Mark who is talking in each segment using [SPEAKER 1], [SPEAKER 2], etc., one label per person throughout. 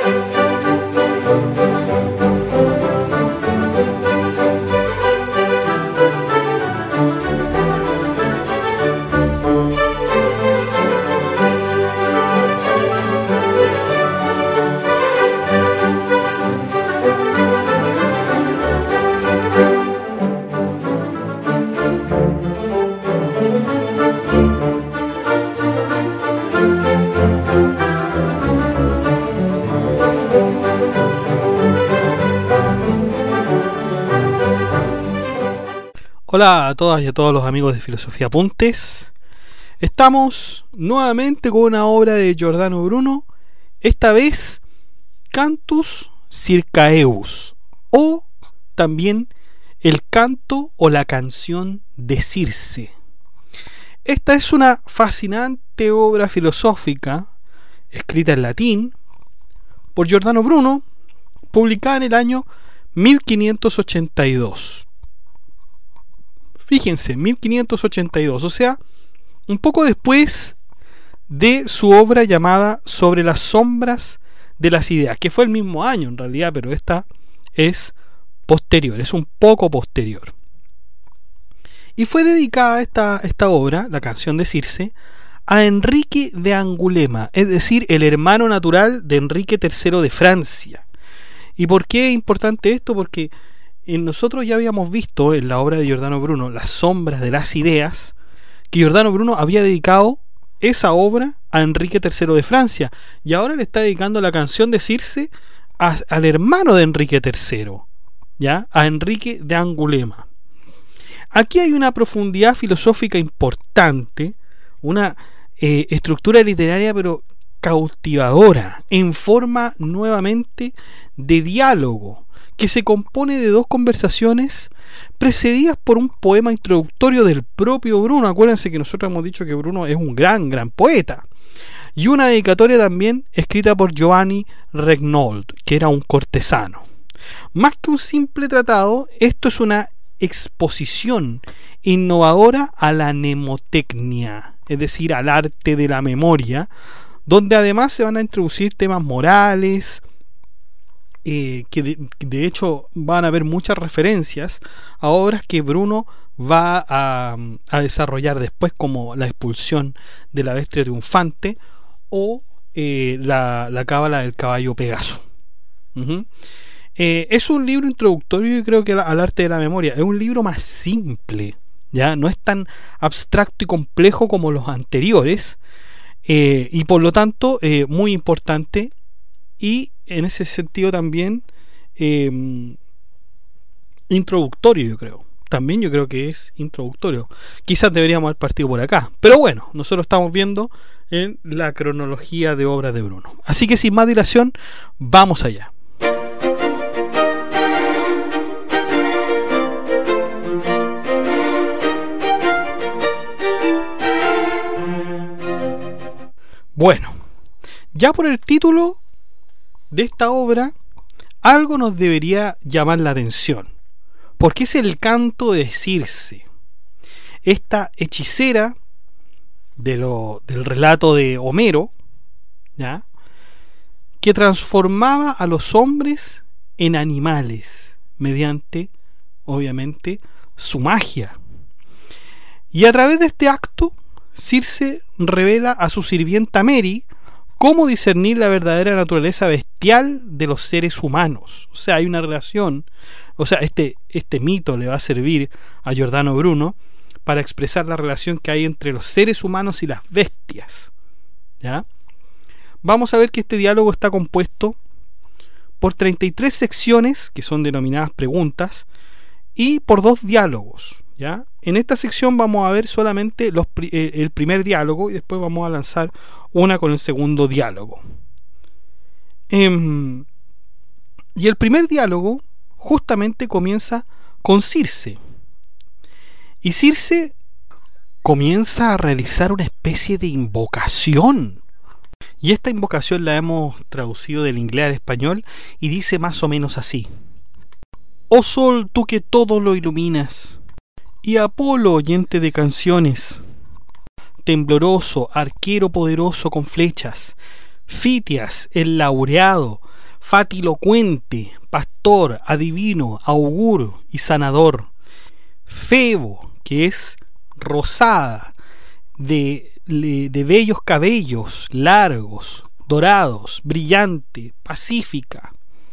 [SPEAKER 1] Hola a todas y a todos los amigos de Filosofía Apuntes. Estamos nuevamente con una obra de Giordano Bruno, esta vez Cantus Circaeus, o también el canto o la canción de Circe. Esta es una fascinante obra filosófica escrita en latín por Giordano Bruno, publicada en el año 1582. Fíjense, 1582, o sea, un poco después de su obra llamada Sobre las sombras de las ideas, que fue el mismo año en realidad, pero esta es posterior, es un poco posterior. Y fue dedicada esta obra, la canción de Circe, a Enrique de Angulema, es decir, el hermano natural de Enrique III de Francia. ¿Y por qué es importante esto? Porque nosotros ya habíamos visto en la obra de Giordano Bruno, Las sombras de las ideas, que Giordano Bruno había dedicado esa obra a Enrique III de Francia, y ahora le está dedicando la canción de Circe al hermano de Enrique III, ¿ya? A Enrique de Angulema. Aquí hay una profundidad filosófica importante, una estructura literaria pero cautivadora, en forma nuevamente de diálogo, que se compone de dos conversaciones precedidas por un poema introductorio del propio Bruno. Acuérdense que nosotros hemos dicho que Bruno es un gran poeta. Y una dedicatoria también escrita por Giovanni Regnault, que era un cortesano. Más que un simple tratado, esto es una exposición innovadora a la mnemotecnia, es decir, al arte de la memoria, donde además se van a introducir temas morales, que de hecho van a haber muchas referencias a obras que Bruno va a desarrollar después, como la expulsión de la bestia triunfante o la cábala del caballo Pegaso. Es un libro introductorio, y creo que al arte de la memoria es un libro más simple, ya no es tan abstracto y complejo como los anteriores, y por lo tanto muy importante. Y en ese sentido también introductorio, yo creo. También yo creo que es introductorio. Quizás deberíamos haber partido por acá, pero bueno, nosotros estamos viendo en la cronología de obras de Bruno. Así que sin más dilación, vamos allá. Bueno, ya por el título de esta obra, algo nos debería llamar la atención, porque es el canto de Circe, esta hechicera del relato de Homero, ¿ya?, que transformaba a los hombres en animales mediante, obviamente, su magia. Y a través de este acto, Circe revela a su sirvienta Meri cómo discernir la verdadera naturaleza bestial de los seres humanos. O sea, hay una relación, o sea, este mito le va a servir a Giordano Bruno para expresar la relación que hay entre los seres humanos y las bestias, ¿ya? Vamos a ver que este diálogo está compuesto por 33 secciones, que son denominadas preguntas, y por 2 diálogos, ¿ya? En esta sección vamos a ver solamente el primer diálogo, y después vamos a lanzar una con el segundo diálogo. Y el primer diálogo justamente comienza con Circe. Y Circe comienza a realizar una especie de invocación. Y esta invocación la hemos traducido del inglés al español y dice más o menos así: Oh sol, tú que todo lo iluminas, y Apolo, oyente de canciones, tembloroso, arquero poderoso con flechas, Fitias, el laureado, fatilocuente, pastor, adivino, augur y sanador. Febo, que es rosada, de bellos cabellos largos, dorados, brillante, pacífica.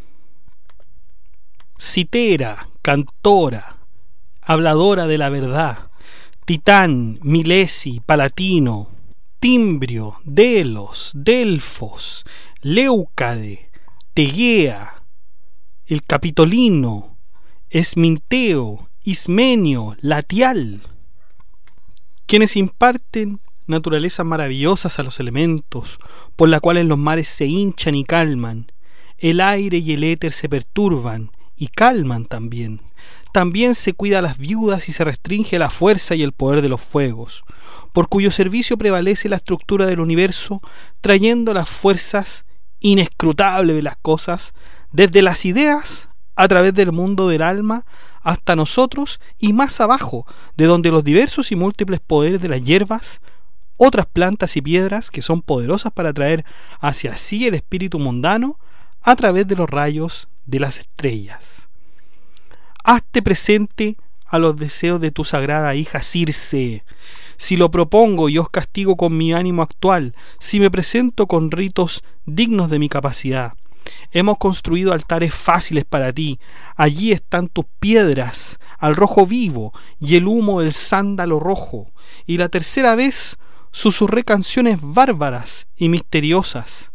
[SPEAKER 1] Citera, cantora, habladora de la verdad. Titán, Milesi, Palatino. Timbrio, Delos, Delfos, Leucade, Tegea, el Capitolino, Esminteo, Ismenio, Latial, quienes imparten naturalezas maravillosas a los elementos, por las cuales los mares se hinchan y calman, el aire y el éter se perturban y calman también. También se cuida a las viudas y se restringe la fuerza y el poder de los fuegos, por cuyo servicio prevalece la estructura del universo, trayendo las fuerzas inescrutables de las cosas, desde las ideas, a través del mundo del alma, hasta nosotros y más abajo, de donde los diversos y múltiples poderes de las hierbas, otras plantas y piedras que son poderosas para atraer hacia sí el espíritu mundano, a través de los rayos de las estrellas. Hazte presente a los deseos de tu sagrada hija Circe. Si lo propongo y os castigo con mi ánimo actual, si me presento con ritos dignos de mi capacidad. Hemos construido altares fáciles para ti. Allí están tus piedras, al rojo vivo y el humo del sándalo rojo. Y la tercera vez susurré canciones bárbaras y misteriosas.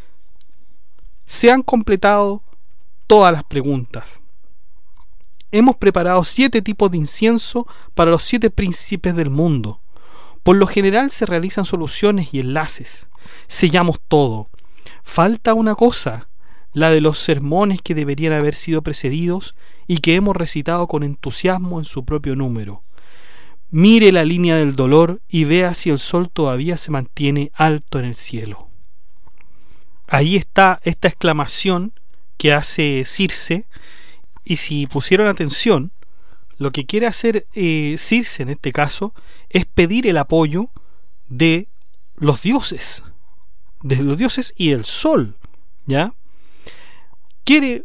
[SPEAKER 1] Se han completado todas las preguntas. Hemos preparado 7 tipos de incienso para los 7 príncipes del mundo. Por lo general se realizan soluciones y enlaces. Sellamos todo. Falta una cosa, la de los sermones que deberían haber sido precedidos y que hemos recitado con entusiasmo en su propio número. Mire la línea del dolor y vea si el sol todavía se mantiene alto en el cielo. Ahí está esta exclamación que hace Circe. Y si pusieron atención, lo que quiere hacer Circe en este caso es pedir el apoyo de los dioses y del sol, ¿ya? Quiere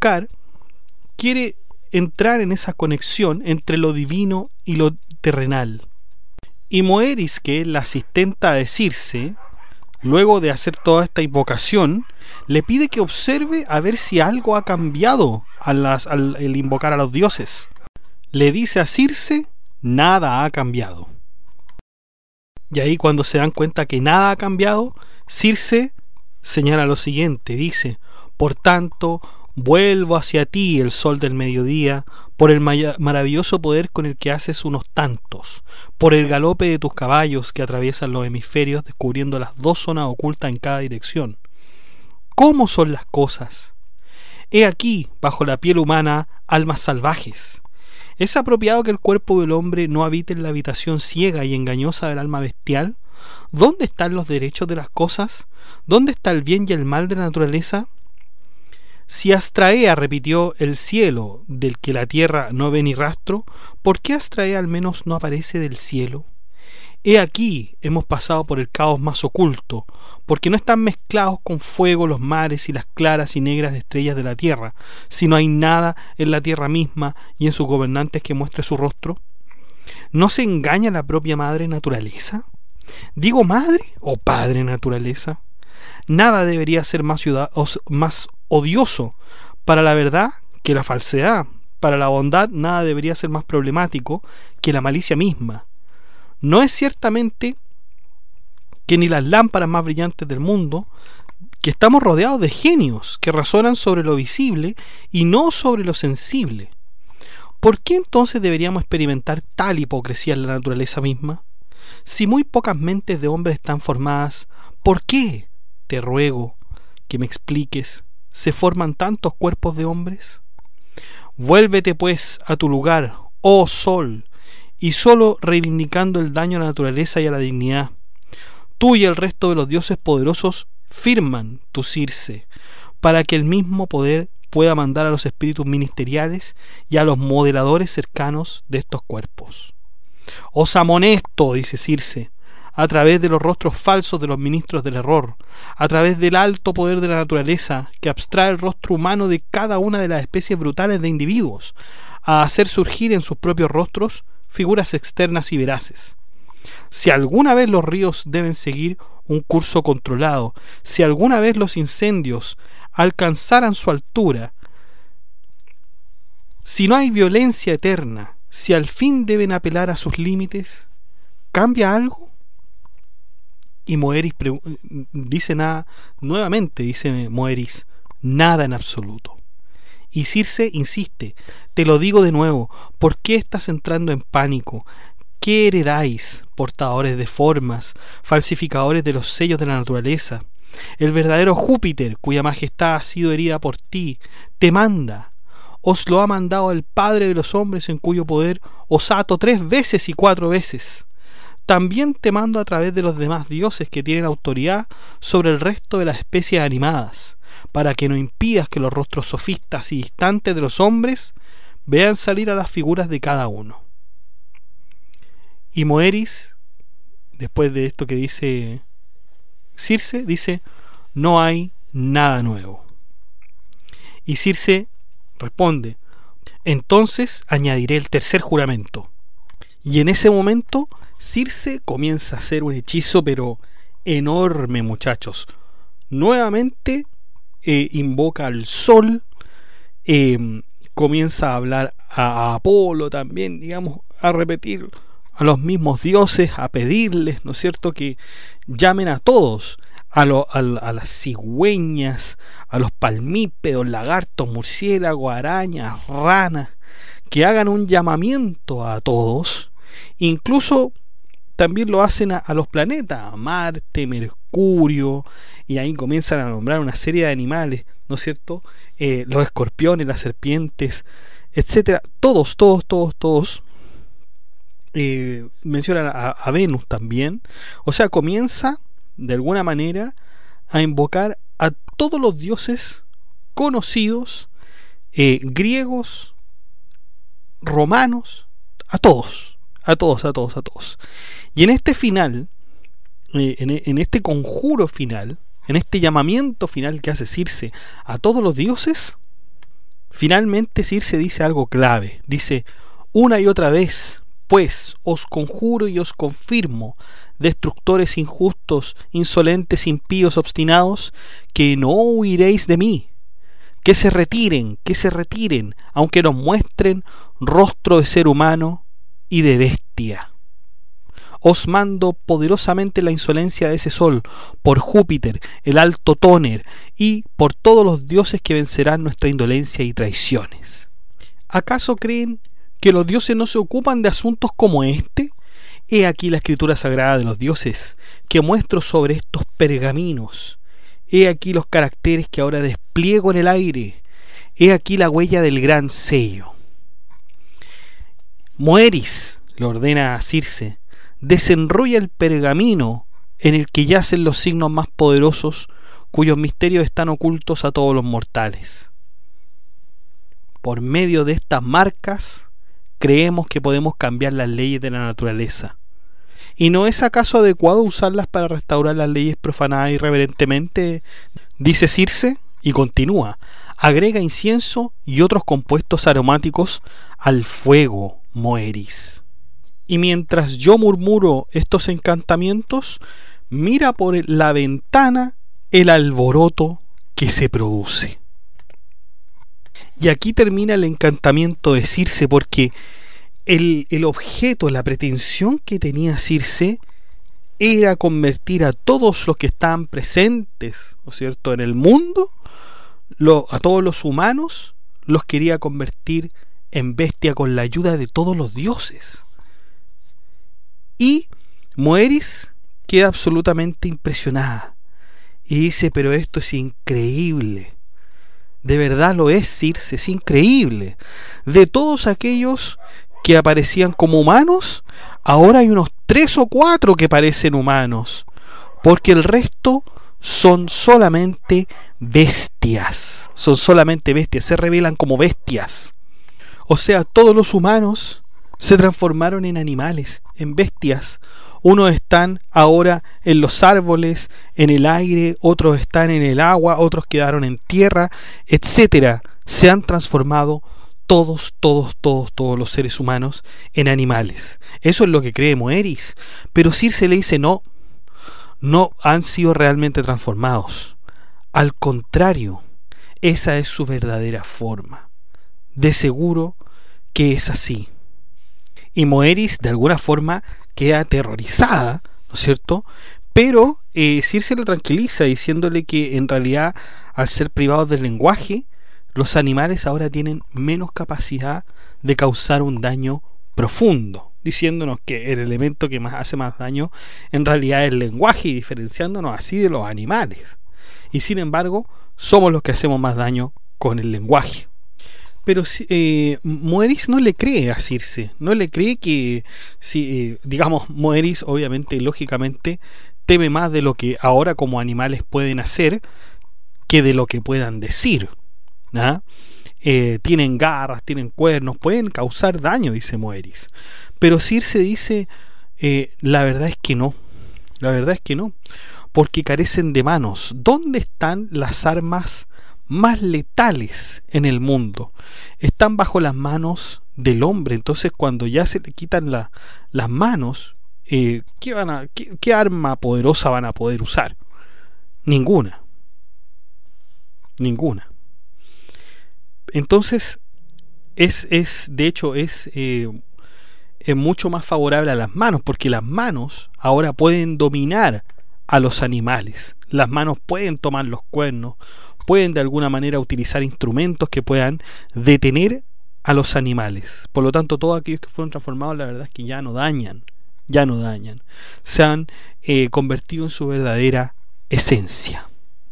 [SPEAKER 1] entrar en esa conexión entre lo divino y lo terrenal. Y Moeris, que es la asistenta de Circe, luego de hacer toda esta invocación, le pide que observe a ver si algo ha cambiado al invocar a los dioses. Le dice a Circe, nada ha cambiado. Y ahí cuando se dan cuenta que nada ha cambiado, Circe señala lo siguiente, dice: por tanto, vuelvo hacia ti, el sol del mediodía, por el maravilloso poder con el que haces unos tantos, por el galope de tus caballos que atraviesan los hemisferios, descubriendo las 2 zonas ocultas en cada dirección. ¿Cómo son las cosas? He aquí, bajo la piel humana, almas salvajes. ¿Es apropiado que el cuerpo del hombre no habite en la habitación ciega y engañosa del alma bestial? ¿Dónde están los derechos de las cosas? ¿Dónde está el bien y el mal de la naturaleza? Si Astraea repitió el cielo, del que la tierra no ve ni rastro, ¿por qué Astraea al menos no aparece del cielo? He aquí, hemos pasado por el caos más oculto, porque no están mezclados con fuego los mares y las claras y negras estrellas de la tierra, si no hay nada en la tierra misma y en sus gobernantes que muestre su rostro. ¿No se engaña la propia madre naturaleza? ¿Digo madre o padre naturaleza? Nada debería ser más odioso para la verdad que la falsedad. Para la bondad nada debería ser más problemático que la malicia misma. No es ciertamente que ni las lámparas más brillantes del mundo, que estamos rodeados de genios que razonan sobre lo visible y no sobre lo sensible. ¿Por qué entonces deberíamos experimentar tal hipocresía en la naturaleza misma? Si muy pocas mentes de hombres están formadas, ¿por qué, te ruego, que me expliques, se forman tantos cuerpos de hombres? Vuélvete pues a tu lugar, oh sol, y solo reivindicando el daño a la naturaleza y a la dignidad. Tú y el resto de los dioses poderosos firman tu Circe, para que el mismo poder pueda mandar a los espíritus ministeriales y a los modeladores cercanos de estos cuerpos. Os amonesto, dice Circe, a través de los rostros falsos de los ministros del error, a través del alto poder de la naturaleza que abstrae el rostro humano de cada una de las especies brutales de individuos, a hacer surgir en sus propios rostros figuras externas y veraces. Si alguna vez los ríos deben seguir un curso controlado, si alguna vez los incendios alcanzaran su altura, si no hay violencia eterna, si al fin deben apelar a sus límites, ¿cambia algo? Y Moeris dice nada, nuevamente dice Moeris, nada en absoluto. Y Circe insiste, te lo digo de nuevo, ¿por qué estás entrando en pánico? ¿Qué heredáis, portadores de formas, falsificadores de los sellos de la naturaleza? El verdadero Júpiter, cuya majestad ha sido herida por ti, te manda. Os lo ha mandado el Padre de los hombres, en cuyo poder os ato 3 veces y 4 veces. También te mando a través de los demás dioses que tienen autoridad sobre el resto de las especies animadas, para que no impidas que los rostros sofistas y distantes de los hombres vean salir a las figuras de cada uno. Y Moeris, después de esto que dice Circe, dice, no hay nada nuevo. Y Circe responde, entonces añadiré el tercer juramento. Y en ese momento Circe comienza a hacer un hechizo, pero enorme, muchachos. Nuevamente invoca al sol, comienza a hablar a Apolo también, digamos, a repetir a los mismos dioses, a pedirles, ¿no es cierto?, que llamen a todos, a las cigüeñas, a los palmípedos, lagartos, murciélagos, arañas, ranas, que hagan un llamamiento a todos. Incluso también lo hacen a los planetas, a Marte, Mercurio, y ahí comienzan a nombrar una serie de animales, ¿no es cierto?, los escorpiones, las serpientes, etcétera, todos mencionan a Venus también. O sea, comienza de alguna manera a invocar a todos los dioses conocidos, griegos, romanos, a todos. Y en este final, en este conjuro final, en este llamamiento final que hace Circe a todos los dioses, finalmente Circe dice algo clave. Dice, una y otra vez, pues os conjuro y os confirmo, destructores injustos, insolentes, impíos, obstinados, que no huiréis de mí, que se retiren, aunque nos muestren rostro de ser humano y de bestia. Os mando poderosamente la insolencia de ese sol, por Júpiter, el alto Tóner, y por todos los dioses que vencerán nuestra indolencia y traiciones. ¿Acaso creen que los dioses no se ocupan de asuntos como este? He aquí la escritura sagrada de los dioses que muestro sobre estos pergaminos. He aquí los caracteres que ahora despliego en el aire. He aquí la huella del gran sello. Moeris, le ordena a Circe, desenrolla el pergamino en el que yacen los signos más poderosos, cuyos misterios están ocultos a todos los mortales. Por medio de estas marcas creemos que podemos cambiar las leyes de la naturaleza. ¿Y no es acaso adecuado usarlas para restaurar las leyes profanadas irreverentemente? Dice Circe, y continúa, agrega incienso y otros compuestos aromáticos al fuego, Moeris. Y mientras yo murmuro estos encantamientos, mira por la ventana el alboroto que se produce. Y aquí termina el encantamiento de Circe, porque el objeto, la pretensión que tenía Circe era convertir a todos los que estaban presentes, ¿no es cierto?, en el mundo, a todos los humanos, los quería convertir en bestia con la ayuda de todos los dioses. Y Moeris queda absolutamente impresionada y dice, pero esto es increíble. De verdad lo es, Circe, es increíble. De todos aquellos que aparecían como humanos, ahora hay unos 3 o 4 que parecen humanos, porque el resto son solamente bestias. Se revelan como bestias. O sea, todos los humanos se transformaron en animales, en bestias. Unos están ahora en los árboles, en el aire, otros están en el agua, otros quedaron en tierra, etcétera. Se han transformado todos los seres humanos en animales. Eso es lo que cree Moeris. Pero Circe le dice no han sido realmente transformados. Al contrario, esa es su verdadera forma. De seguro que es así. Y Moeris de alguna forma queda aterrorizada, ¿no es cierto? Pero Circe lo tranquiliza diciéndole que en realidad, al ser privados del lenguaje, los animales ahora tienen menos capacidad de causar un daño profundo, diciéndonos que el elemento que más hace más daño en realidad es el lenguaje, y diferenciándonos así de los animales. Y sin embargo, somos los que hacemos más daño con el lenguaje. Pero Moeris no le cree a Circe, no le cree que, digamos, Moeris obviamente, lógicamente, teme más de lo que ahora como animales pueden hacer que de lo que puedan decir, ¿no? Tienen garras, tienen cuernos, pueden causar daño, dice Moeris. Pero Circe dice, la verdad es que no, porque carecen de manos. ¿Dónde están las armas más letales en el mundo? Están bajo las manos del hombre. Entonces, cuando ya se le quitan las manos, ¿qué arma poderosa van a poder usar? Ninguna. Entonces, de hecho es mucho más favorable a las manos, porque las manos ahora pueden dominar a los animales. Las manos pueden tomar los cuernos, pueden de alguna manera utilizar instrumentos que puedan detener a los animales. Por lo tanto, todos aquellos que fueron transformados, la verdad es que ya no dañan, se han convertido en su verdadera esencia.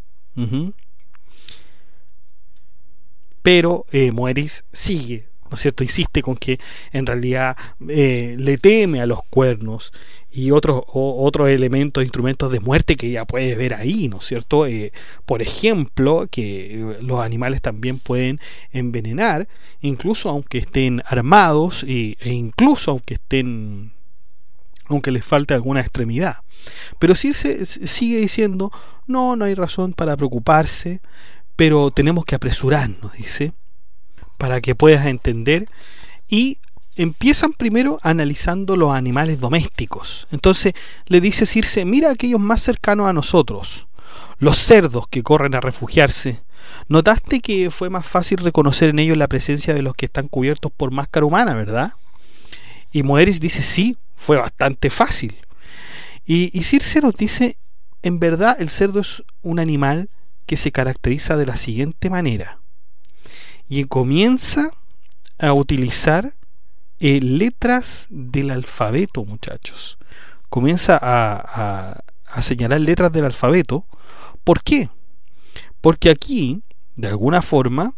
[SPEAKER 1] Pero Moeris sigue, ¿no es cierto? Insiste con que en realidad le teme a los cuernos y otros elementos, instrumentos de muerte que ya puedes ver ahí, ¿no es cierto? Por ejemplo, que los animales también pueden envenenar, incluso aunque estén armados e incluso aunque les falte alguna extremidad. Pero Circe sigue diciendo, no hay razón para preocuparse, pero tenemos que apresurarnos, dice, para que puedas entender. Y empiezan primero analizando los animales domésticos. Entonces le dice Circe, mira aquellos más cercanos a nosotros, los cerdos que corren a refugiarse. ¿Notaste que fue más fácil reconocer en ellos la presencia de los que están cubiertos por máscara humana, verdad? Y Moeris dice, sí, fue bastante fácil. Y Circe nos dice, en verdad el cerdo es un animal que se caracteriza de la siguiente manera. Y comienza a utilizar letras del alfabeto, muchachos. Comienza a señalar letras del alfabeto. ¿Por qué? Porque aquí, de alguna forma,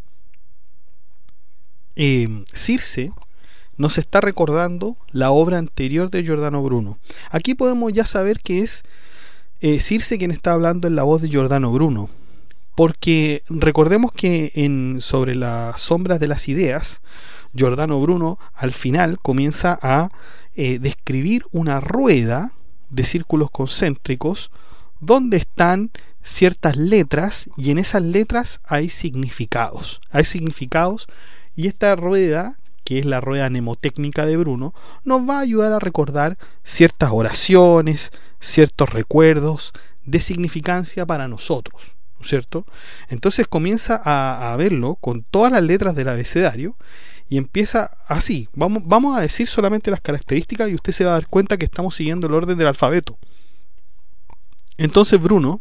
[SPEAKER 1] Circe nos está recordando la obra anterior de Giordano Bruno. Aquí podemos ya saber que es Circe quien está hablando en la voz de Giordano Bruno, porque recordemos que sobre las sombras de las ideas, Giordano Bruno al final comienza a describir una rueda de círculos concéntricos donde están ciertas letras, y en esas letras hay significados, y esta rueda, que es la rueda mnemotécnica de Bruno, nos va a ayudar a recordar ciertas oraciones, ciertos recuerdos de significancia para nosotros, ¿no es cierto? Entonces comienza a verlo con todas las letras del abecedario y empieza así. Vamos a decir solamente las características y usted se va a dar cuenta que estamos siguiendo el orden del alfabeto. Entonces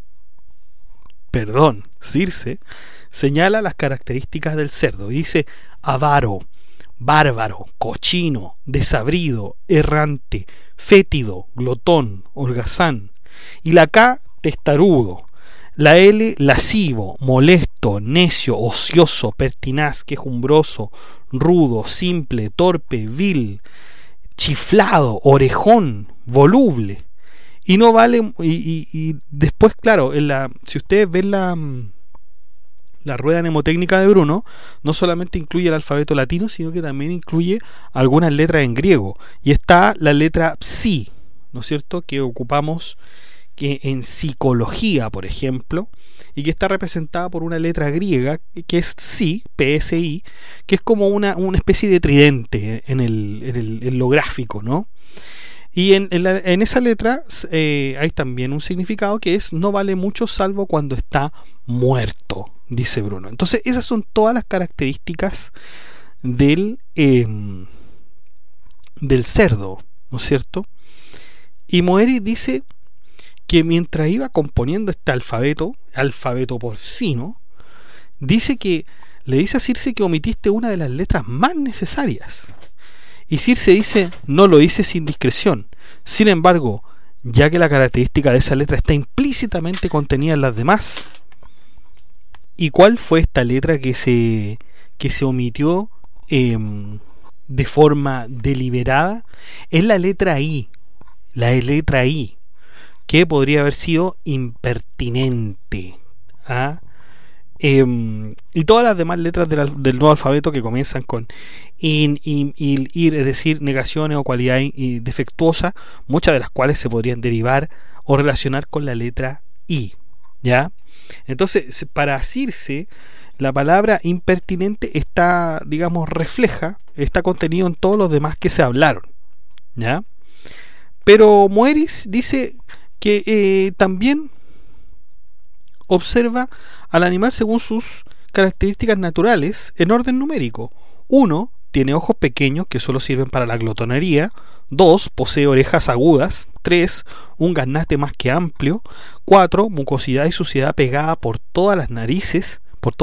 [SPEAKER 1] Circe señala las características del cerdo y dice: avaro, bárbaro, cochino, desabrido, errante, fétido, glotón, holgazán. Y la K, testarudo. La L, lascivo, molesto, necio, ocioso, pertinaz, quejumbroso, rudo, simple, torpe, vil, chiflado, orejón, voluble. Y no vale, y después, claro, si ustedes ven La rueda mnemotécnica de Bruno no solamente incluye el alfabeto latino, sino que también incluye algunas letras en griego. Y está la letra psi, ¿no es cierto?, que ocupamos en psicología, por ejemplo, y que está representada por una letra griega que es psi, PSI, que es como una especie de tridente en lo gráfico, ¿no? Y en esa letra hay también un significado que es: no vale mucho salvo cuando está muerto, dice Bruno. Entonces esas son todas las características del cerdo, ¿no es cierto? Y Moeris dice que mientras iba componiendo este alfabeto porcino, dice que le dice a Circe que omitiste una de las letras más necesarias. Y Circe dice: no lo hice sin discreción. Sin embargo, ya que la característica de esa letra está implícitamente contenida en las demás. ¿Y cuál fue esta letra que se omitió de forma deliberada? Es la letra I. La letra I, que podría haber sido impertinente. ¿Ah? Y todas las demás letras del nuevo alfabeto que comienzan con in, ir, es decir, negaciones o cualidades defectuosas, muchas de las cuales se podrían derivar o relacionar con la letra I, ¿ya? Entonces, para Circe, la palabra impertinente está, digamos, está contenido en todos los demás que se hablaron, ¿ya? Pero Moeris dice que también observa al animal según sus características naturales en orden numérico. 1. Tiene ojos pequeños que solo sirven para la glotonería. 2. Posee orejas agudas. 3. Un gaznate más que amplio. 4. Mucosidad y suciedad pegada por todas sus narices,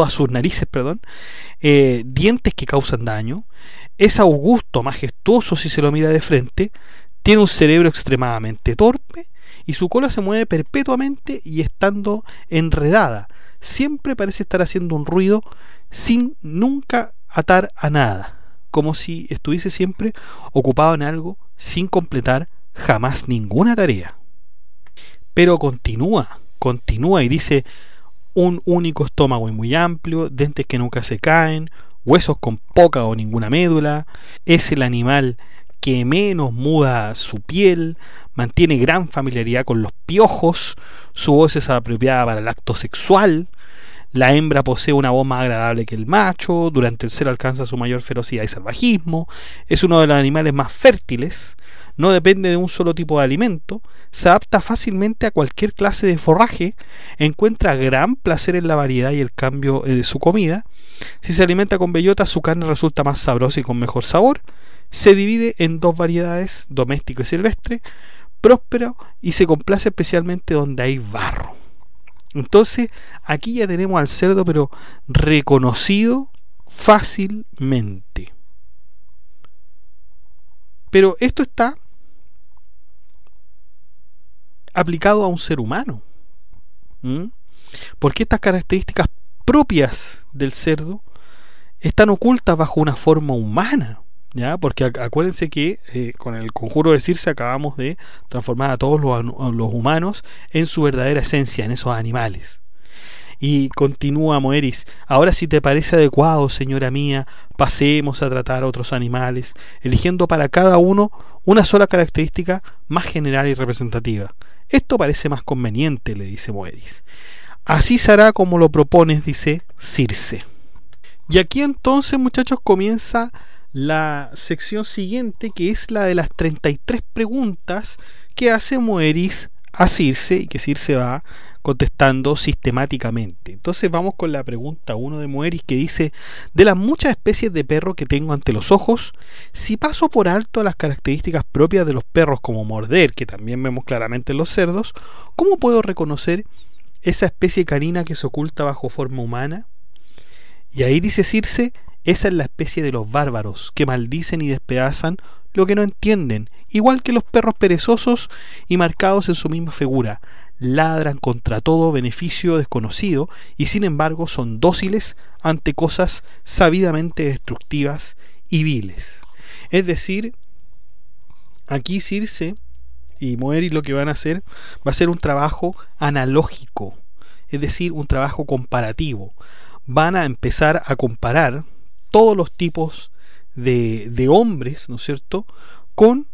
[SPEAKER 1] dientes que causan daño. Es augusto, majestuoso si se lo mira de frente. Tiene un cerebro extremadamente torpe. Y su cola se mueve perpetuamente y estando enredada. Siempre parece estar haciendo un ruido sin nunca atar a nada, como si estuviese siempre ocupado en algo sin completar jamás ninguna tarea. Pero continúa y dice: un único estómago y muy amplio, dientes que nunca se caen, huesos con poca o ninguna médula, es el animal que menos muda su piel, mantiene gran familiaridad con los piojos, su voz es apropiada para el acto sexual, la hembra posee una voz más agradable que el macho, durante el celo alcanza su mayor ferocidad y salvajismo, es uno de los animales más fértiles, no depende de un solo tipo de alimento, se adapta fácilmente a cualquier clase de forraje, encuentra gran placer en la variedad y el cambio de su comida, si se alimenta con bellotas su carne resulta más sabrosa y con mejor sabor, se divide en dos variedades, doméstico y silvestre, próspero y se complace especialmente donde hay barro. Entonces aquí ya tenemos al cerdo, pero reconocido fácilmente. Pero esto está aplicado a un ser humano. Porque estas características propias del cerdo están ocultas bajo una forma humana. ¿Ya? Porque acuérdense que con el conjuro de Circe acabamos de transformar a todos los humanos en su verdadera esencia, en esos animales. Y continúa Moeris: ahora, si te parece adecuado, señora mía, pasemos a tratar a otros animales, eligiendo para cada uno una sola característica más general y representativa. Esto parece más conveniente, le dice Moeris. Así se hará como lo propones, dice Circe. Y aquí entonces, muchachos, comienza la sección siguiente, que es la de las 33 preguntas que hace Moeris a Circe y que Circe va contestando sistemáticamente. Entonces vamos con la pregunta 1 de Moeris, que dice: de las muchas especies de perro que tengo ante los ojos, si paso por alto las características propias de los perros, como morder, que también vemos claramente en los cerdos, ¿cómo puedo reconocer esa especie canina que se oculta bajo forma humana? Y ahí dice Circe: esa es la especie de los bárbaros, que maldicen y despedazan lo que no entienden, igual que los perros perezosos y marcados en su misma figura. Ladran contra todo beneficio desconocido y sin embargo son dóciles ante cosas sabidamente destructivas y viles. Es decir, aquí Circe y Moeris lo que van a hacer va a ser un trabajo analógico, es decir, un trabajo comparativo. van a empezar a comparar todos los tipos de hombres, ¿no es cierto?, con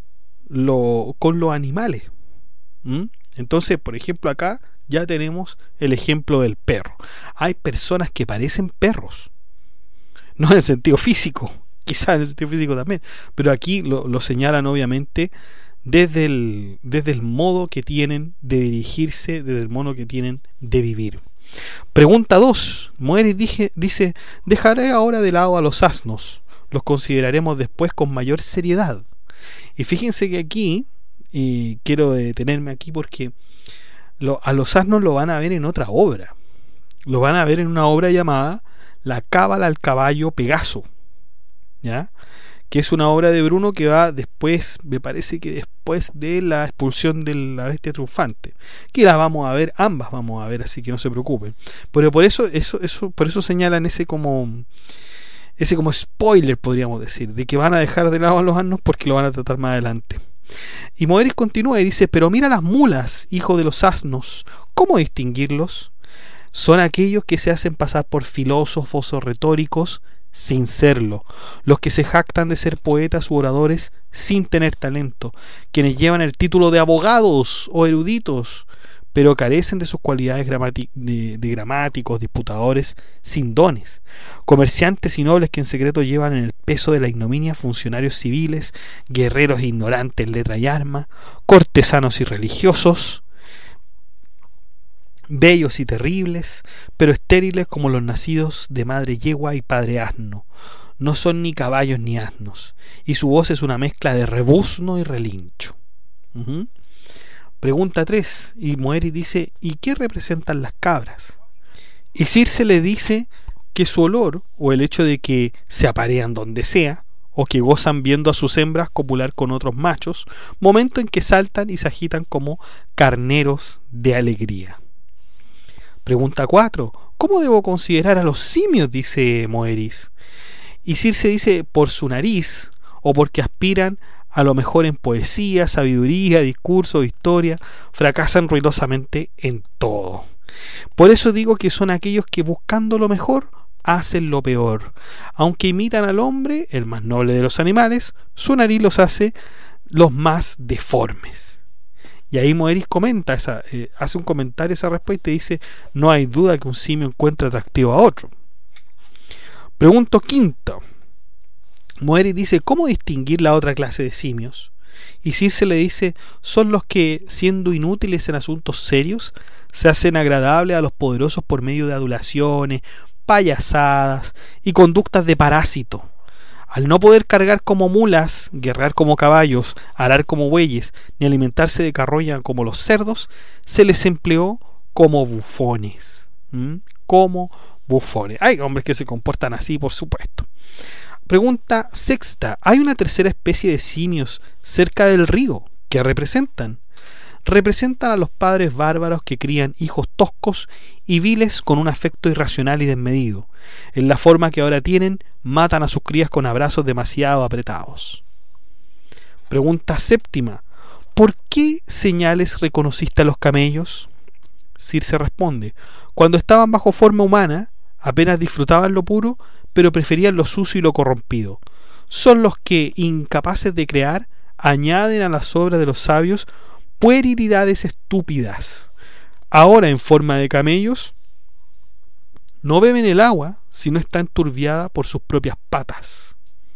[SPEAKER 1] los animales. Entonces, por ejemplo, acá ya tenemos el ejemplo del perro. Hay personas que parecen perros, no en el sentido físico, quizás en el sentido físico también, pero aquí lo señalan obviamente desde el modo que tienen de dirigirse, desde el modo que tienen de vivir. Pregunta 2. Moeris dice: dejaré ahora de lado a los asnos, los consideraremos después con mayor seriedad. Y fíjense que aquí, y quiero detenerme aquí porque a los asnos lo van a ver en otra obra. Lo van a ver en una obra llamada La cábala al caballo Pegaso, ¿ya?, que es una obra de Bruno que va después, me parece que después de la expulsión de la bestia triunfante, que las vamos a ver, ambas vamos a ver, así que no se preocupen. Pero por eso señalan ese como spoiler, podríamos decir, de que van a dejar de lado a los asnos porque lo van a tratar más adelante. Y Moeris continúa y dice: pero mira las mulas, hijo de los asnos, ¿cómo distinguirlos? Son aquellos que se hacen pasar por filósofos o retóricos sin serlo, los que se jactan de ser poetas u oradores sin tener talento, quienes llevan el título de abogados o eruditos, pero carecen de sus cualidades de gramáticos, disputadores sin dones, comerciantes y nobles que en secreto llevan en el peso de la ignominia funcionarios civiles, guerreros ignorantes en letra y arma, cortesanos y religiosos, bellos y terribles, pero estériles como los nacidos de madre yegua y padre asno. No son ni caballos ni asnos, y su voz es una mezcla de rebuzno y relincho. Pregunta 3. Y Moeris dice: ¿y qué representan las cabras? Y Circe le dice que su olor, o el hecho de que se aparean donde sea, o que gozan viendo a sus hembras copular con otros machos, momento en que saltan y se agitan como carneros de alegría. Pregunta 4. ¿Cómo debo considerar a los simios?, dice Moeris. Y Circe dice: por su nariz, o porque aspiran a lo mejor en poesía, sabiduría, discurso, historia, fracasan ruidosamente en todo. Por eso digo que son aquellos que, buscando lo mejor, hacen lo peor. Aunque imitan al hombre, el más noble de los animales, su nariz los hace los más deformes. Y ahí Moeris comenta, hace un comentario a esa respuesta y dice: no hay duda que un simio encuentra atractivo a otro. Pregunta 5. Moeris dice: ¿cómo distinguir la otra clase de simios? Y Circe le dice: son los que, siendo inútiles en asuntos serios, se hacen agradables a los poderosos por medio de adulaciones, payasadas y conductas de parásito. Al no poder cargar como mulas, guerrear como caballos, arar como bueyes, ni alimentarse de carroña como los cerdos, se les empleó como bufones. Como bufones. Hay hombres que se comportan así, por supuesto. Pregunta 6. ¿Hay una tercera especie de simios cerca del río? ¿Qué representan? Representan a los padres bárbaros que crían hijos toscos y viles con un afecto irracional y desmedido. En la forma que ahora tienen, matan a sus crías con abrazos demasiado apretados. Pregunta 7. ¿Por qué señales reconociste a los camellos? Circe responde: cuando estaban bajo forma humana, apenas disfrutaban lo puro, pero preferían lo sucio y lo corrompido. Son los que, incapaces de crear, añaden a las obras de los sabios puerilidades estúpidas. Ahora, en forma de camellos, no beben el agua si no está enturbiada por sus propias patas.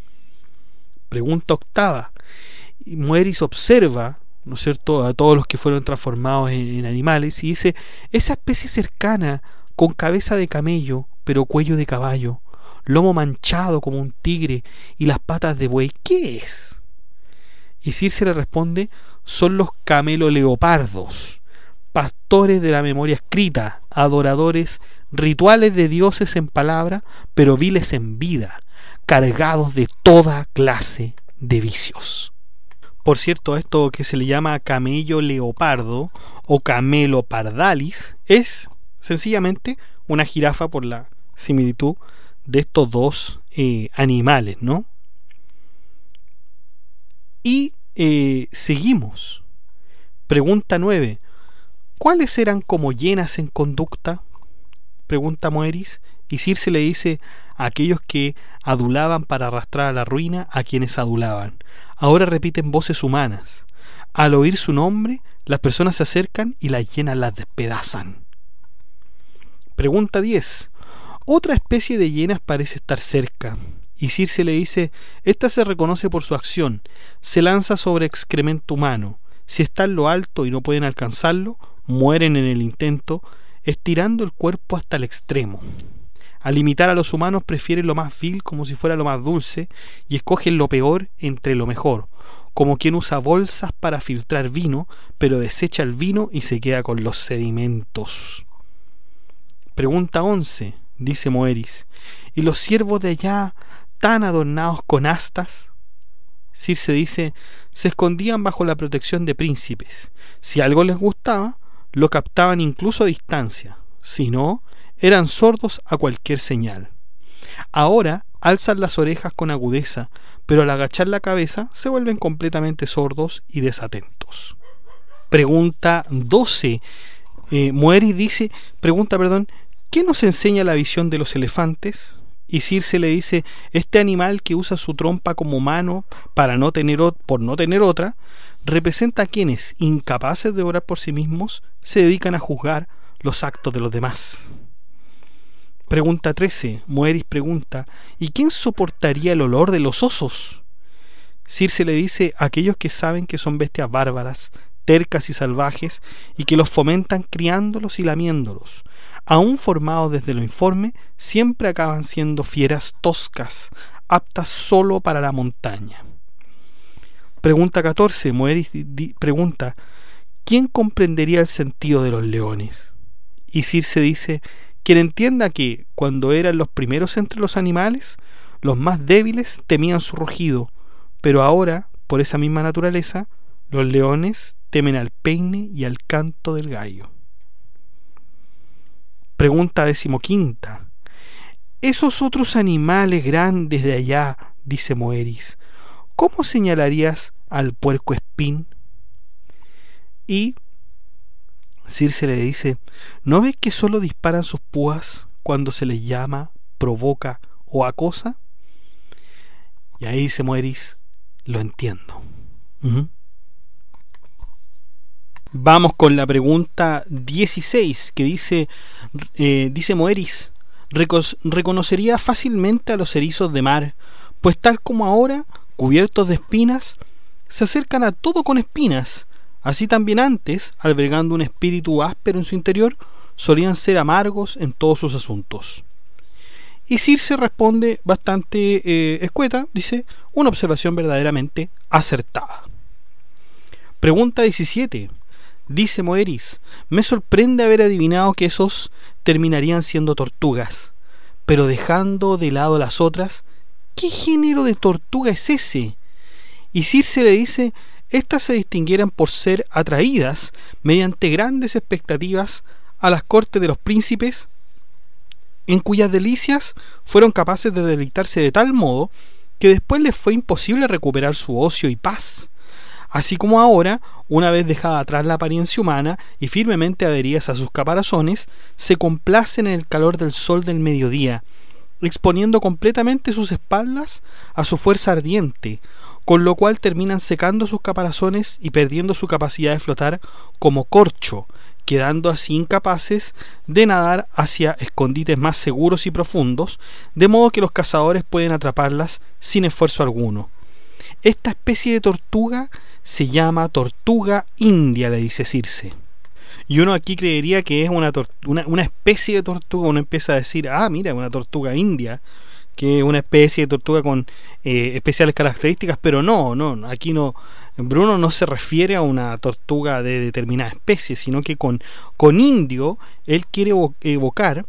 [SPEAKER 1] Pregunta 8. Moeris observa, ¿no es cierto?, a todos los que fueron transformados en animales y dice: esa especie cercana, con cabeza de camello, pero cuello de caballo, lomo manchado como un tigre y las patas de buey, ¿qué es? Y Circe le responde: son los cameloleopardos, pastores de la memoria escrita, adoradores, rituales de dioses en palabra, pero viles en vida, cargados de toda clase de vicios. Por cierto, esto que se le llama camello leopardo o camelo pardalis es sencillamente una jirafa, por la similitud de estos dos animales, ¿no? Y seguimos. Pregunta 9. ¿Cuáles eran como llenas en conducta? Pregunta Moeris. Y Circe le dice a aquellos que adulaban para arrastrar a la ruina a quienes adulaban. Ahora repiten voces humanas. Al oír su nombre, las personas se acercan y las hienas las despedazan. Pregunta 10. Otra especie de hienas parece estar cerca. Y Circe le dice, esta se reconoce por su acción, se lanza sobre excremento humano. Si está en lo alto y no pueden alcanzarlo, mueren en el intento, estirando el cuerpo hasta el extremo. Al imitar a los humanos prefieren lo más vil como si fuera lo más dulce y escogen lo peor entre lo mejor, como quien usa bolsas para filtrar vino, pero desecha el vino y se queda con los sedimentos. Pregunta 11, dice Moeris, ¿y los siervos de allá tan adornados con astas? Circe dice, se escondían bajo la protección de príncipes. Si algo les gustaba, lo captaban incluso a distancia. Si no, eran sordos a cualquier señal. Ahora alzan las orejas con agudeza, pero al agachar la cabeza se vuelven completamente sordos y desatentos. Pregunta 12. Moeris dice, ¿qué nos enseña la visión de los elefantes? Y Circe le dice, este animal que usa su trompa como mano por no tener otra, representa a quienes, incapaces de obrar por sí mismos, se dedican a juzgar los actos de los demás. Pregunta 13. Moeris pregunta, ¿y quién soportaría el olor de los osos? Circe le dice, aquellos que saben que son bestias bárbaras, tercas y salvajes, y que los fomentan criándolos y lamiéndolos. Aún formados desde lo informe, siempre acaban siendo fieras toscas, aptas solo para la montaña. Pregunta 14. Moeris pregunta, ¿quién comprendería el sentido de los leones? Y Circe dice, quien entienda que, cuando eran los primeros entre los animales, los más débiles temían su rugido, pero ahora, por esa misma naturaleza, los leones temen al peine y al canto del gallo. Pregunta 15. Esos otros animales grandes de allá, dice Moeris, ¿cómo señalarías al puercoespín? Y Circe le dice, ¿no ves que solo disparan sus púas cuando se les llama, provoca o acosa? Y ahí dice Moeris, lo entiendo. Vamos con la pregunta 16, que dice Moeris, reconocería fácilmente a los erizos de mar, pues tal como ahora, cubiertos de espinas, se acercan a todo con espinas. Así también antes, albergando un espíritu áspero en su interior, solían ser amargos en todos sus asuntos. Y Circe responde bastante escueta, dice, una observación verdaderamente acertada. Pregunta 17. Dice Moeris, me sorprende haber adivinado que esos terminarían siendo tortugas, pero dejando de lado las otras, ¿qué género de tortuga es ese? Y Circe le dice, estas se distinguieran por ser atraídas mediante grandes expectativas a las cortes de los príncipes, en cuyas delicias fueron capaces de deleitarse de tal modo que después les fue imposible recuperar su ocio y paz. Así como ahora, una vez dejada atrás la apariencia humana y firmemente adheridas a sus caparazones, se complacen en el calor del sol del mediodía, exponiendo completamente sus espaldas a su fuerza ardiente, con lo cual terminan secando sus caparazones y perdiendo su capacidad de flotar como corcho, quedando así incapaces de nadar hacia escondites más seguros y profundos, de modo que los cazadores pueden atraparlas sin esfuerzo alguno. Esta especie de tortuga se llama tortuga india, le dice Circe. Y uno aquí creería que es una especie de tortuga. Uno empieza a decir, mira, una tortuga india, que es una especie de tortuga con especiales características, pero no, aquí no. Bruno no se refiere a una tortuga de determinada especie, sino que con indio él quiere evocar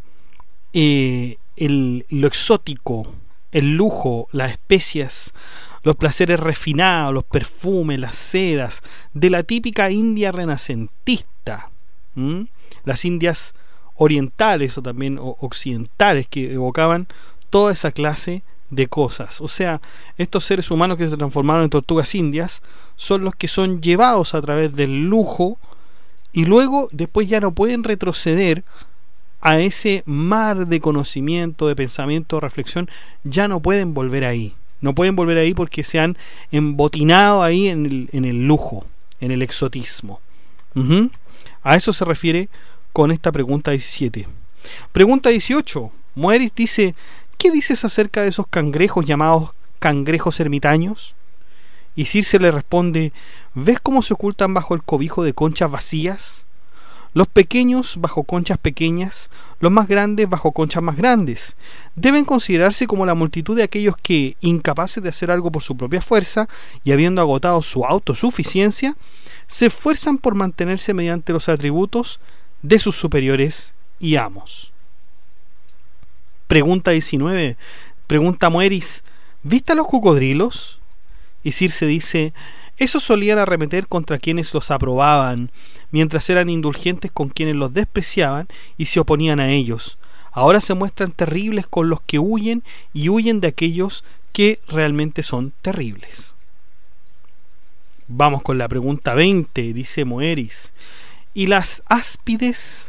[SPEAKER 1] lo exótico, el lujo, las especias, los placeres refinados, los perfumes, las sedas de la típica India renacentista. Las Indias orientales o también occidentales, que evocaban toda esa clase de cosas. O sea, estos seres humanos que se transformaron en tortugas indias son los que son llevados a través del lujo y luego después ya no pueden retroceder a ese mar de conocimiento, de pensamiento, de reflexión, ya no pueden volver ahí. No pueden volver ahí porque se han embotinado ahí en el lujo, en el exotismo. A eso se refiere con esta pregunta 17. Pregunta 18. Moeris dice: ¿qué dices acerca de esos cangrejos llamados cangrejos ermitaños? Y Circe le responde: ¿ves cómo se ocultan bajo el cobijo de conchas vacías? Los pequeños bajo conchas pequeñas, los más grandes bajo conchas más grandes. Deben considerarse como la multitud de aquellos que, incapaces de hacer algo por su propia fuerza y habiendo agotado su autosuficiencia, se esfuerzan por mantenerse mediante los atributos de sus superiores y amos. Pregunta 19. Pregunta Moeris: ¿viste a los cocodrilos? Y Circe dice: esos solían arremeter contra quienes los aprobaban, mientras eran indulgentes con quienes los despreciaban y se oponían a ellos. Ahora se muestran terribles con los que huyen y huyen de aquellos que realmente son terribles. Vamos con la pregunta 20, dice Moeris: ¿y las áspides?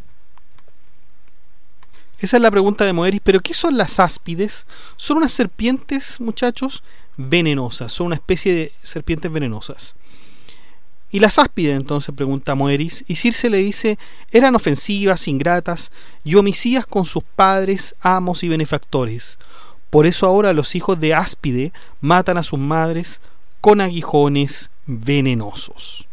[SPEAKER 1] Esa es la pregunta de Moeris, pero ¿qué son las áspides? Son unas serpientes, muchachos, venenosas, son una especie de serpientes venenosas. ¿Y las áspides entonces?, pregunta Moeris, y Circe le dice: eran ofensivas, ingratas y homicidas con sus padres, amos y benefactores. Por eso ahora los hijos de Áspide matan a sus madres con aguijones venenosos.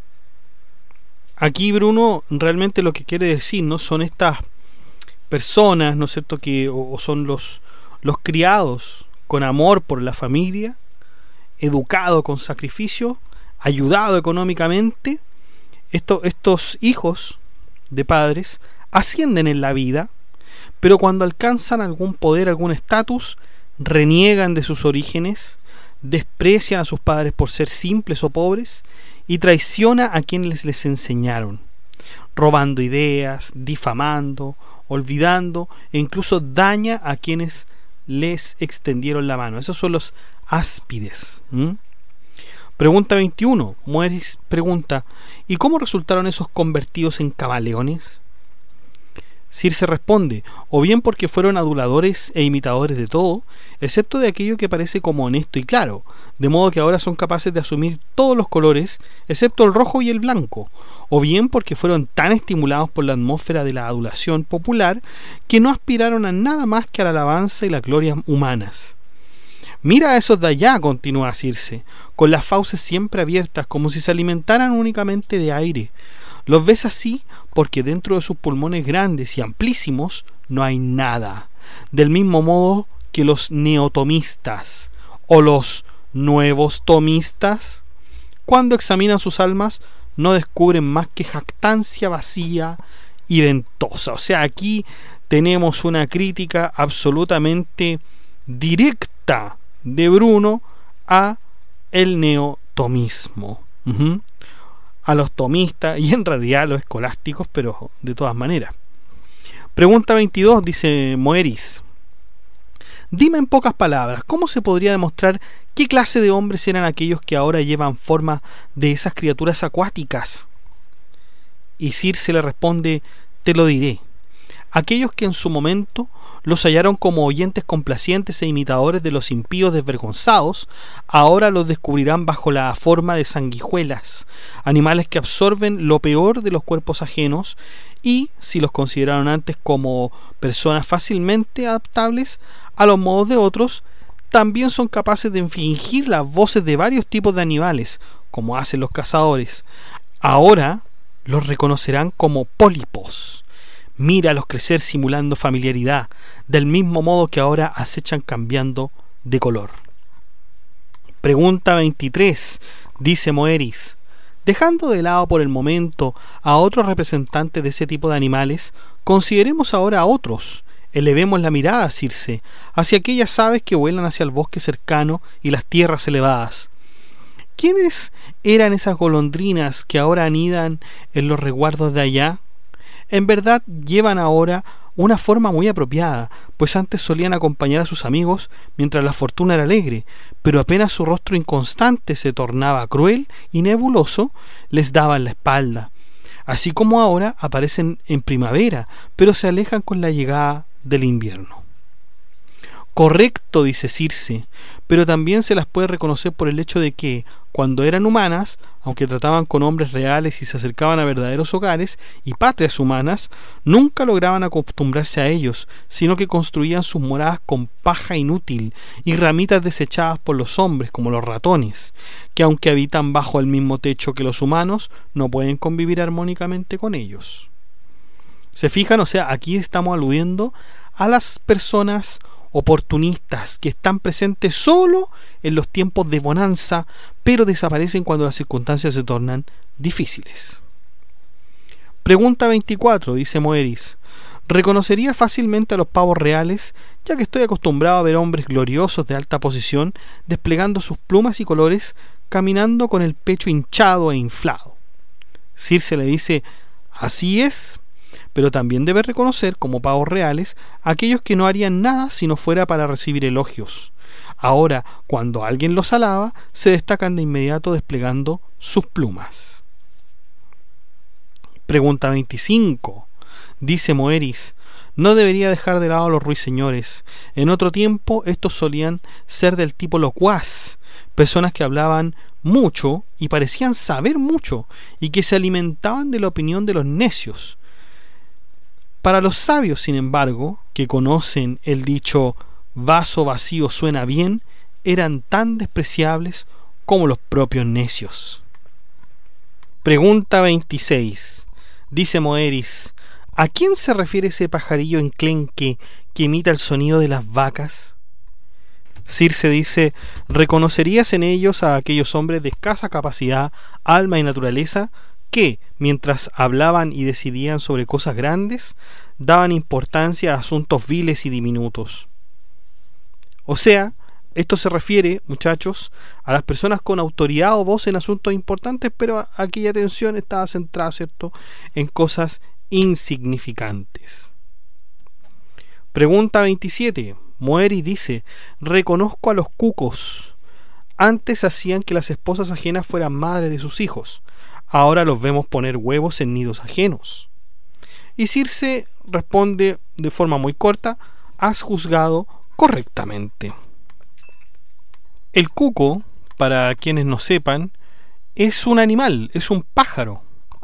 [SPEAKER 1] Aquí Bruno realmente lo que quiere decir, ¿no?, son estas personas, ¿no es cierto?, que o son los criados con amor por la familia, educado con sacrificio, ayudado económicamente. Estos hijos de padres ascienden en la vida, pero cuando alcanzan algún poder, algún estatus, reniegan de sus orígenes, desprecian a sus padres por ser simples o pobres y traiciona a quienes les enseñaron, robando ideas, difamando, olvidando e incluso daña a quienes les extendieron la mano. Esos son los áspides. Pregunta 21. Moeris pregunta: ¿y cómo resultaron esos convertidos en camaleones? Circe responde: o bien porque fueron aduladores e imitadores de todo, excepto de aquello que parece como honesto y claro, de modo que ahora son capaces de asumir todos los colores, excepto el rojo y el blanco, o bien porque fueron tan estimulados por la atmósfera de la adulación popular que no aspiraron a nada más que a la alabanza y la gloria humanas. Mira a esos de allá, continúa Circe, con las fauces siempre abiertas, como si se alimentaran únicamente de aire. Los ves así porque dentro de sus pulmones grandes y amplísimos no hay nada. Del mismo modo que los neotomistas o los nuevos tomistas, cuando examinan sus almas, no descubren más que jactancia vacía y ventosa. O sea, aquí tenemos una crítica absolutamente directa de Bruno a el neotomismo. A los tomistas y en realidad a los escolásticos, pero de todas maneras. Pregunta 22, dice Moeris: dime en pocas palabras, ¿cómo se podría demostrar qué clase de hombres eran aquellos que ahora llevan forma de esas criaturas acuáticas? Y Circe le responde: te lo diré. Aquellos que en su momento los hallaron como oyentes complacientes e imitadores de los impíos desvergonzados, ahora los descubrirán bajo la forma de sanguijuelas, animales que absorben lo peor de los cuerpos ajenos, y si los consideraron antes como personas fácilmente adaptables a los modos de otros, también son capaces de fingir las voces de varios tipos de animales, como hacen los cazadores. Ahora los reconocerán como pólipos. Míralos crecer simulando familiaridad, del mismo modo que ahora acechan cambiando de color. Pregunta 23, dice Moeris: dejando de lado por el momento a otros representantes de ese tipo de animales, consideremos ahora a otros. Elevemos la mirada, Circe, hacia aquellas aves que vuelan hacia el bosque cercano y las tierras elevadas. ¿Quiénes eran esas golondrinas que ahora anidan en los resguardos de allá? En verdad llevan ahora una forma muy apropiada, pues antes solían acompañar a sus amigos mientras la fortuna era alegre, pero apenas su rostro inconstante se tornaba cruel y nebuloso, les daban la espalda. así como ahora aparecen en primavera, pero se alejan con la llegada del invierno. Correcto, dice Circe, pero también se las puede reconocer por el hecho de que, cuando eran humanas, aunque trataban con hombres reales y se acercaban a verdaderos hogares y patrias humanas, nunca lograban acostumbrarse a ellos, sino que construían sus moradas con paja inútil y ramitas desechadas por los hombres, como los ratones, que aunque habitan bajo el mismo techo que los humanos, no pueden convivir armónicamente con ellos. ¿Se fijan? O sea, aquí estamos aludiendo a las personas oportunistas que están presentes solo en los tiempos de bonanza, pero desaparecen cuando las circunstancias se tornan difíciles. Pregunta 24, dice Moeris: ¿reconocería fácilmente a los pavos reales, ya que estoy acostumbrado a ver hombres gloriosos de alta posición desplegando sus plumas y colores, caminando con el pecho hinchado e inflado? Circe le dice: así es, pero también debe reconocer como pavos reales a aquellos que no harían nada si no fuera para recibir elogios. Ahora, cuando alguien los alaba, se destacan de inmediato desplegando sus plumas. Pregunta 25. Dice Moeris: no debería dejar de lado a los ruiseñores. En otro tiempo estos solían ser del tipo locuaz, personas que hablaban mucho y parecían saber mucho, y que se alimentaban de la opinión de los necios. Para los sabios, sin embargo, que conocen el dicho vaso vacío suena bien, eran tan despreciables como los propios necios. Pregunta 26. Dice Moeris: ¿a quién se refiere ese pajarillo enclenque que imita el sonido de las vacas? Circe dice: ¿reconocerías en ellos a aquellos hombres de escasa capacidad, alma y naturaleza, que, mientras hablaban y decidían sobre cosas grandes, daban importancia a asuntos viles y diminutos? O sea, esto se refiere, muchachos, a las personas con autoridad o voz en asuntos importantes, pero aquella atención estaba centrada, ¿cierto?, en cosas insignificantes. Pregunta 27. Moeris dice: reconozco a los cucos. Antes hacían que las esposas ajenas fueran madres de sus hijos. Ahora los vemos poner huevos en nidos ajenos. Y Circe responde de forma muy corta: has juzgado correctamente. El cuco, para quienes no sepan, es un animal, es un pájaro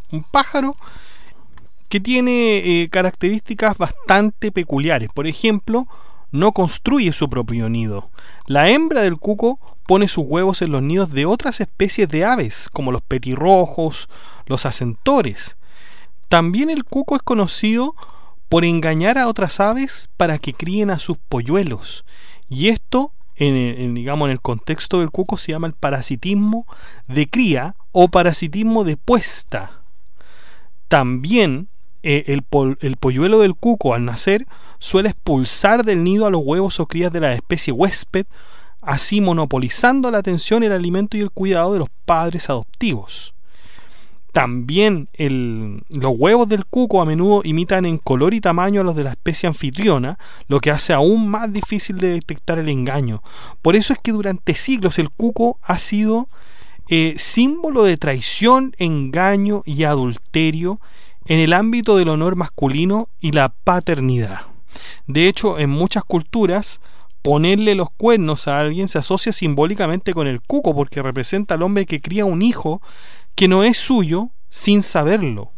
[SPEAKER 1] que tiene características bastante peculiares. Por ejemplo, no construye su propio nido. La hembra del cuco pone sus huevos en los nidos de otras especies de aves, como los petirrojos, los acentores. También el cuco es conocido por engañar a otras aves para que críen a sus polluelos. Y esto, en el contexto del cuco, se llama el parasitismo de cría o parasitismo de puesta. También el polluelo del cuco, al nacer, suele expulsar del nido a los huevos o crías de la especie huésped, así monopolizando la atención, el alimento y el cuidado de los padres adoptivos. También los huevos del cuco a menudo imitan en color y tamaño a los de la especie anfitriona, lo que hace aún más difícil de detectar el engaño. Por eso es que durante siglos el cuco ha sido símbolo de traición, engaño y adulterio en el ámbito del honor masculino y la paternidad. De hecho, en muchas culturas, ponerle los cuernos a alguien se asocia simbólicamente con el cuco, porque representa al hombre que cría un hijo que no es suyo sin saberlo.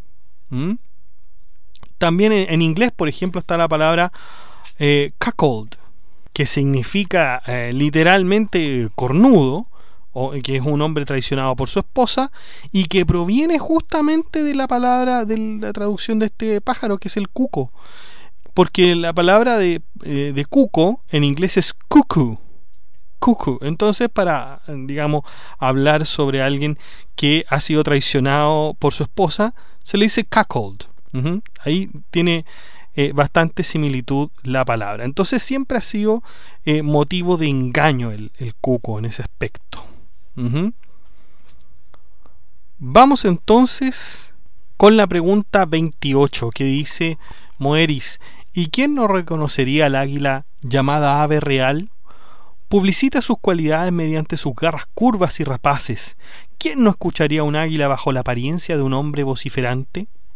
[SPEAKER 1] También en inglés, por ejemplo, está la palabra cuckold, que significa literalmente cornudo, o que es un hombre traicionado por su esposa, y que proviene justamente de la palabra, de la traducción de este pájaro, que es el cuco, porque la palabra de cuco en inglés es cuckoo. Entonces, para, digamos, hablar sobre alguien que ha sido traicionado por su esposa, se le dice cuckold. Ahí tiene bastante similitud la palabra. Entonces siempre ha sido motivo de engaño el cuco en ese aspecto. Vamos entonces con la pregunta 28, que dice Moeris: ¿y quién no reconocería al águila llamada ave real? Publicita sus cualidades mediante sus garras curvas y rapaces. ¿Quién no escucharía a un águila bajo la apariencia de un hombre vociferante?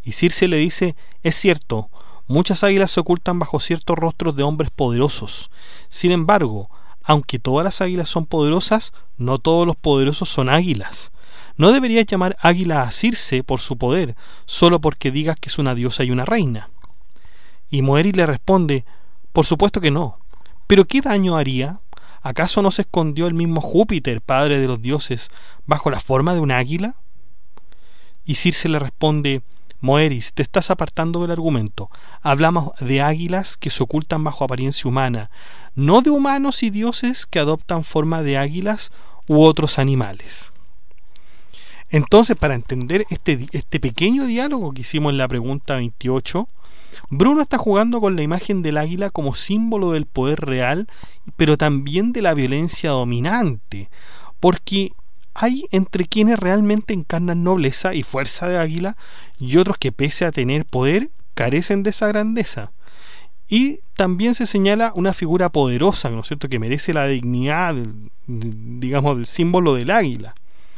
[SPEAKER 1] Y Circe le dice: es cierto, muchas águilas se ocultan bajo ciertos rostros de hombres poderosos. Sin embargo, aunque todas las águilas son poderosas, no todos los poderosos son águilas. No deberías llamar águila a Circe por su poder, solo porque digas que es una diosa y una reina. Y Moeris le responde: por supuesto que no. ¿Pero qué daño haría? ¿Acaso no se escondió el mismo Júpiter, padre de los dioses, bajo la forma de un águila? Y Circe le responde: Moeris, te estás apartando del argumento. Hablamos de águilas que se ocultan bajo apariencia humana, no de humanos y dioses que adoptan forma de águilas u otros animales. Entonces, para entender este pequeño diálogo que hicimos en la pregunta 28, Bruno está jugando con la imagen del águila como símbolo del poder real, pero también de la violencia dominante, porque hay entre quienes realmente encarnan nobleza y fuerza de águila y otros que, pese a tener poder, carecen de esa grandeza. Y también se señala una figura poderosa, ¿no es cierto?, que merece la dignidad, digamos, del símbolo del águila.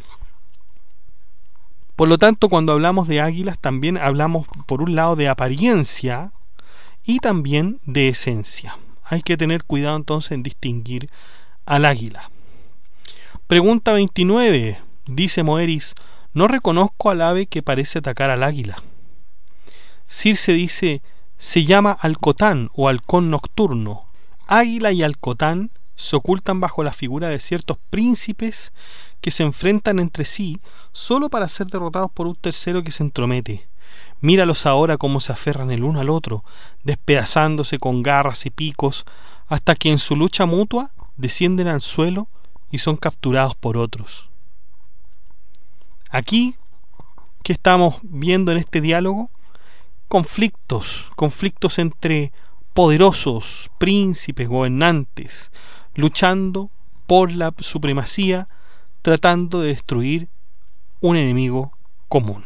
[SPEAKER 1] Por lo tanto, cuando hablamos de águilas, también hablamos, por un lado, de apariencia y también de esencia. Hay que tener cuidado entonces en distinguir al águila. Pregunta 29. Dice Moeris: no reconozco al ave que parece atacar al águila. Circe dice: se llama alcotán o halcón nocturno. Águila y alcotán se ocultan bajo la figura de ciertos príncipes que se enfrentan entre sí solo para ser derrotados por un tercero que se entromete. Míralos ahora cómo se aferran el uno al otro, despedazándose con garras y picos, hasta que en su lucha mutua descienden al suelo y son capturados por otros. Aquí, ¿qué estamos viendo en este diálogo? Conflictos entre poderosos, príncipes, gobernantes, luchando por la supremacía, tratando de destruir un enemigo común.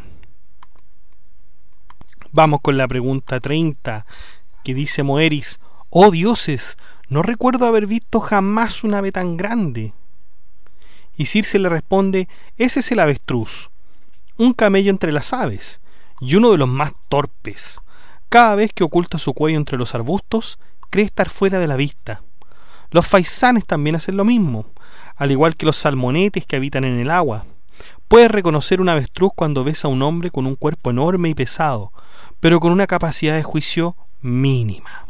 [SPEAKER 1] Vamos con la pregunta 30, que dice Moeris: oh dioses, no recuerdo haber visto jamás un ave tan grande. Y Circe le responde: ese es el avestruz, un camello entre las aves, y uno de los más torpes. Cada vez que oculta su cuello entre los arbustos, cree estar fuera de la vista. Los faisanes también hacen lo mismo, al igual que los salmonetes que habitan en el agua. Puedes reconocer un avestruz cuando ves a un hombre con un cuerpo enorme y pesado, pero con una capacidad de juicio mínima.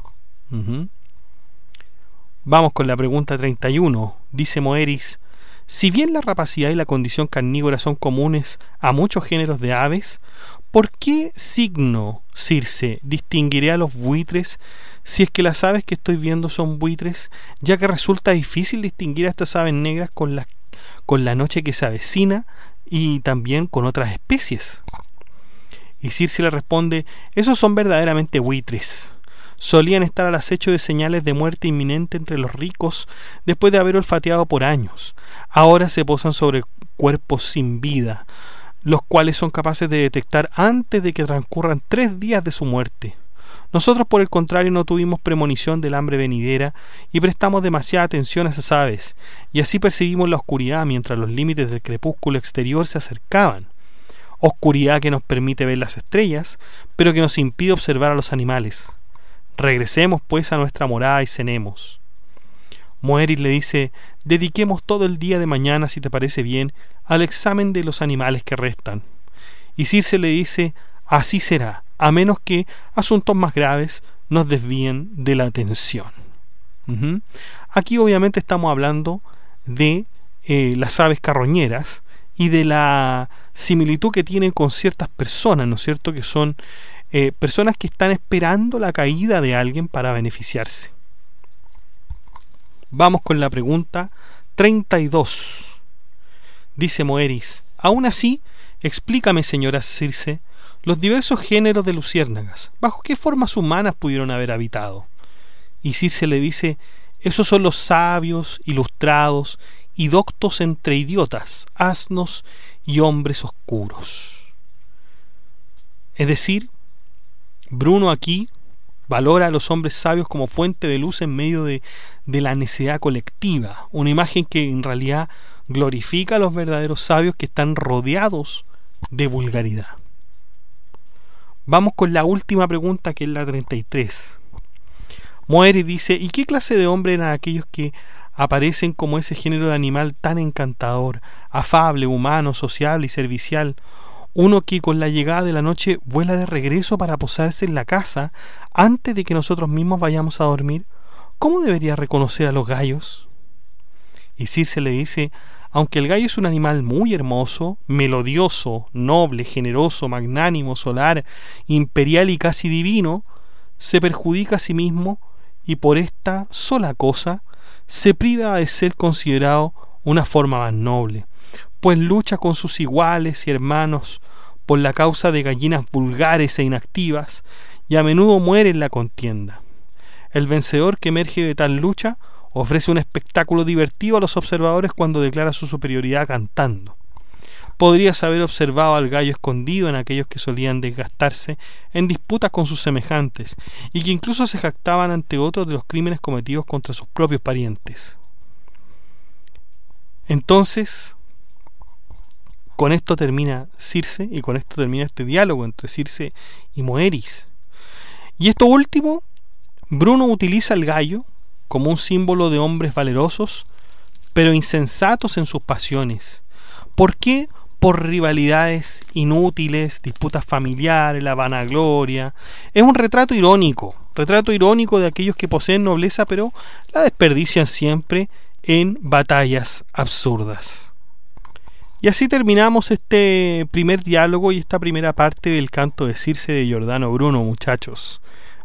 [SPEAKER 1] Vamos con la pregunta 31. Dice Moeris: si bien la rapacidad y la condición carnívora son comunes a muchos géneros de aves, ¿por qué signo, Circe, distinguiré a los buitres si es que las aves que estoy viendo son buitres, ya que resulta difícil distinguir a estas aves negras con la noche que se avecina y también con otras especies? Y Circe le responde: esos son verdaderamente buitres. Solían estar al acecho de señales de muerte inminente entre los ricos después de haber olfateado por años. Ahora se posan sobre cuerpos sin vida, los cuales son capaces de detectar antes de que transcurran 3 días de su muerte. Nosotros, por el contrario, no tuvimos premonición del hambre venidera y prestamos demasiada atención a esas aves, y así percibimos la oscuridad mientras los límites del crepúsculo exterior se acercaban. Oscuridad que nos permite ver las estrellas, pero que nos impide observar a los animales. Regresemos pues a nuestra morada y cenemos. Moeris le dice: dediquemos todo el día de mañana, si te parece bien, al examen de los animales que restan. Y Circe le dice: así será, a menos que asuntos más graves nos desvíen de la atención. Aquí obviamente estamos hablando de las aves carroñeras y de la similitud que tienen con ciertas personas, ¿no es cierto?, que son personas que están esperando la caída de alguien para beneficiarse. Vamos con la pregunta 32. Dice Moeris: aún así, explícame, señora Circe, los diversos géneros de luciérnagas, ¿bajo qué formas humanas pudieron haber habitado? Y Circe le dice: esos son los sabios, ilustrados y doctos entre idiotas, asnos y hombres oscuros. Es decir, Bruno aquí valora a los hombres sabios como fuente de luz en medio de la necedad colectiva, una imagen que en realidad glorifica a los verdaderos sabios que están rodeados de vulgaridad. Vamos con la última pregunta, que es la 33. Moeris dice: ¿y qué clase de hombre eran aquellos que aparecen como ese género de animal tan encantador, afable, humano, sociable y servicial? Uno que con la llegada de la noche vuela de regreso para posarse en la casa antes de que nosotros mismos vayamos a dormir. ¿Cómo debería reconocer a los gallos? Y Circe le dice: aunque el gallo es un animal muy hermoso, melodioso, noble, generoso, magnánimo, solar, imperial y casi divino, se perjudica a sí mismo y por esta sola cosa se priva de ser considerado una forma más noble, pues lucha con sus iguales y hermanos por la causa de gallinas vulgares e inactivas, y a menudo muere en la contienda. El vencedor que emerge de tal lucha ofrece un espectáculo divertido a los observadores cuando declara su superioridad cantando. Podrías haber observado al gallo escondido en aquellos que solían desgastarse en disputas con sus semejantes, y que incluso se jactaban ante otros de los crímenes cometidos contra sus propios parientes. Entonces, con esto termina Circe, y con esto termina este diálogo entre Circe y Moeris. Y esto último, Bruno utiliza al gallo como un símbolo de hombres valerosos, pero insensatos en sus pasiones. ¿Por qué? Por rivalidades inútiles, disputas familiares, la vanagloria. Es un retrato irónico de aquellos que poseen nobleza, pero la desperdician siempre en batallas absurdas. Y así terminamos este primer diálogo y esta primera parte del canto de Circe de Giordano Bruno, muchachos.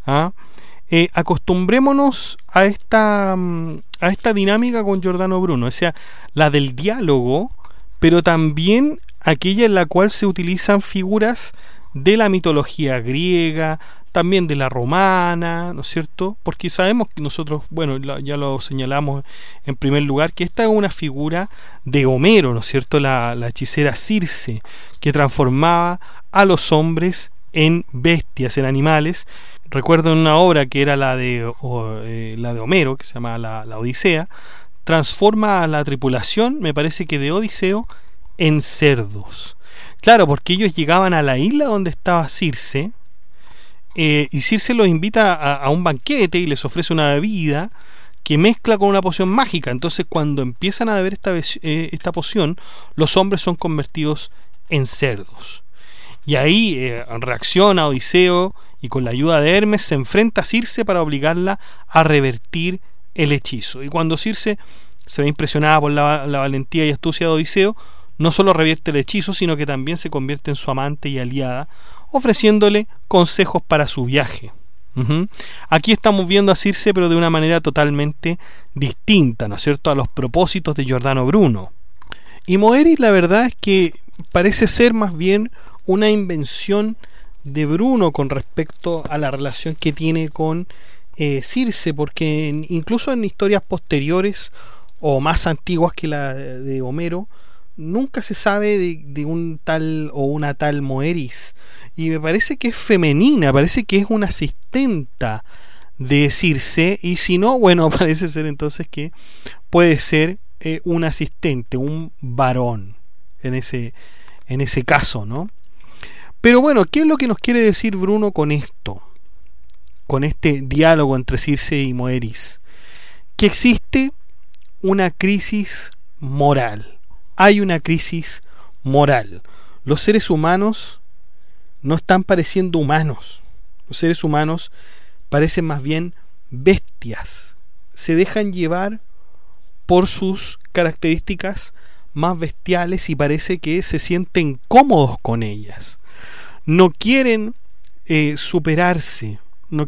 [SPEAKER 1] Acostumbrémonos a esta dinámica con Giordano Bruno, o sea, la del diálogo, pero también aquella en la cual se utilizan figuras de la mitología griega, también de la romana, ¿no es cierto? Porque sabemos que nosotros, bueno, ya lo señalamos en primer lugar, que esta es una figura de Homero, ¿no es cierto? La hechicera Circe, que transformaba a los hombres en bestias, en animales. Recuerdo en una obra que era la de Homero, que se llama la Odisea, transforma a la tripulación, me parece que de Odiseo, en cerdos. Claro, porque ellos llegaban a la isla donde estaba Circe, y Circe los invita a un banquete y les ofrece una bebida que mezcla con una poción mágica. Entonces, cuando empiezan a beber esta poción, los hombres son convertidos en cerdos. Y ahí reacciona Odiseo y con la ayuda de Hermes se enfrenta a Circe para obligarla a revertir el hechizo. Y cuando Circe se ve impresionada por la valentía y astucia de Odiseo, no solo revierte el hechizo, sino que también se convierte en su amante y aliada, ofreciéndole consejos para su viaje. Aquí estamos viendo a Circe, pero de una manera totalmente distinta, ¿no es cierto?, a los propósitos de Giordano Bruno. Y Moeris, la verdad es que parece ser más bien una invención de Bruno con respecto a la relación que tiene con Circe, porque incluso en historias posteriores o más antiguas que la de Homero, nunca se sabe de un tal o una tal Moeris, y me parece que es femenina, parece que es una asistenta de Circe, y si no, bueno, parece ser entonces que puede ser un asistente, un varón en ese caso, ¿no? Pero bueno, ¿qué es lo que nos quiere decir Bruno con esto? Con este diálogo entre Circe y Moeris. Que existe una crisis moral. Hay una crisis moral. Los seres humanos no están pareciendo humanos. Los seres humanos parecen más bien bestias. Se dejan llevar por sus características más bestiales y parece que se sienten cómodos con ellas. No quieren superarse,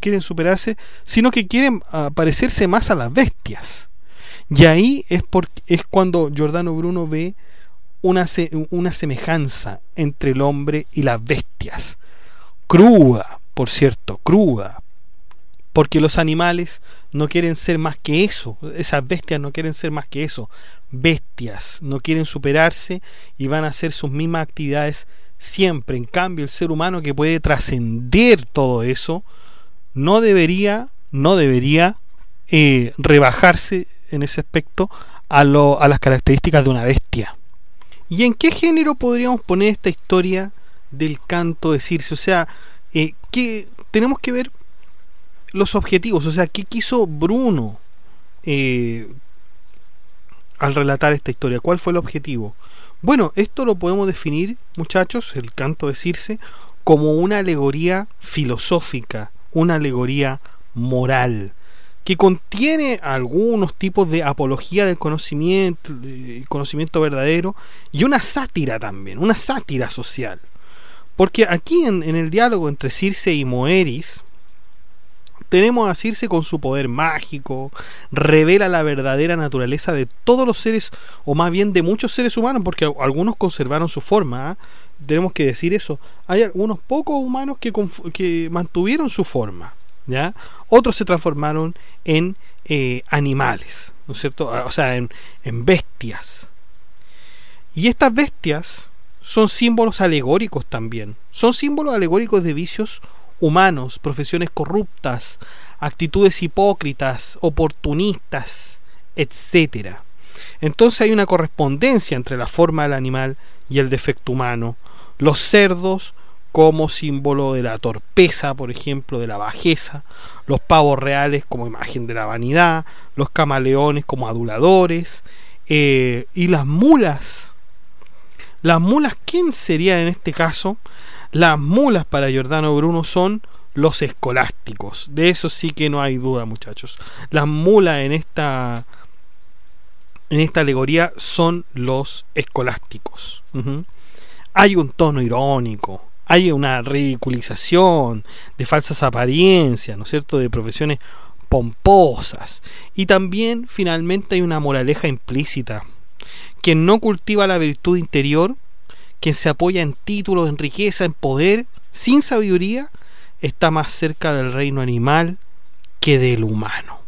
[SPEAKER 1] sino que quieren parecerse más a las bestias. Y ahí es cuando Giordano Bruno ve una semejanza entre el hombre y las bestias. Cruda, por cierto, cruda. Porque los animales no quieren ser más que eso. Esas bestias no quieren ser más que eso. Bestias, no quieren superarse y van a hacer sus mismas actividades siempre. En cambio, el ser humano, que puede trascender todo eso, no debería rebajarse en ese aspecto a las características de una bestia. ¿Y en qué género podríamos poner esta historia del canto de Circe? O sea, que tenemos que ver los objetivos, o sea, qué quiso Bruno al relatar esta historia, cuál fue el objetivo. Bueno, esto lo podemos definir, muchachos, el canto de Circe, como una alegoría filosófica, una alegoría moral, que contiene algunos tipos de apología del conocimiento verdadero, y una sátira también, una sátira social. Porque aquí en el diálogo entre Circe y Moeris, tenemos a Circe con su poder mágico, revela la verdadera naturaleza de todos los seres, o más bien de muchos seres humanos, porque algunos conservaron su forma, ¿eh? Tenemos que decir eso. Hay algunos pocos humanos que mantuvieron su forma, ¿ya? Otros se transformaron en animales, ¿no es cierto? O sea, en bestias. Y estas bestias son símbolos alegóricos también. Son símbolos alegóricos de vicios humanos, profesiones corruptas, actitudes hipócritas, oportunistas, etcétera. Entonces hay una correspondencia entre la forma del animal y el defecto humano. Los cerdos como símbolo de la torpeza, por ejemplo, de la bajeza, los pavos reales como imagen de la vanidad, los camaleones como aduladores, y las mulas. Las mulas, ¿quién sería en este caso? Las mulas para Giordano Bruno son los escolásticos. De eso sí que no hay duda, muchachos. Las mulas en esta alegoría son los escolásticos. Hay un tono irónico, hay una ridiculización de falsas apariencias, ¿no es cierto?, de profesiones pomposas. Y también, finalmente, hay una moraleja implícita. Quien no cultiva la virtud interior, quien se apoya en títulos, en riqueza, en poder, sin sabiduría, está más cerca del reino animal que del humano.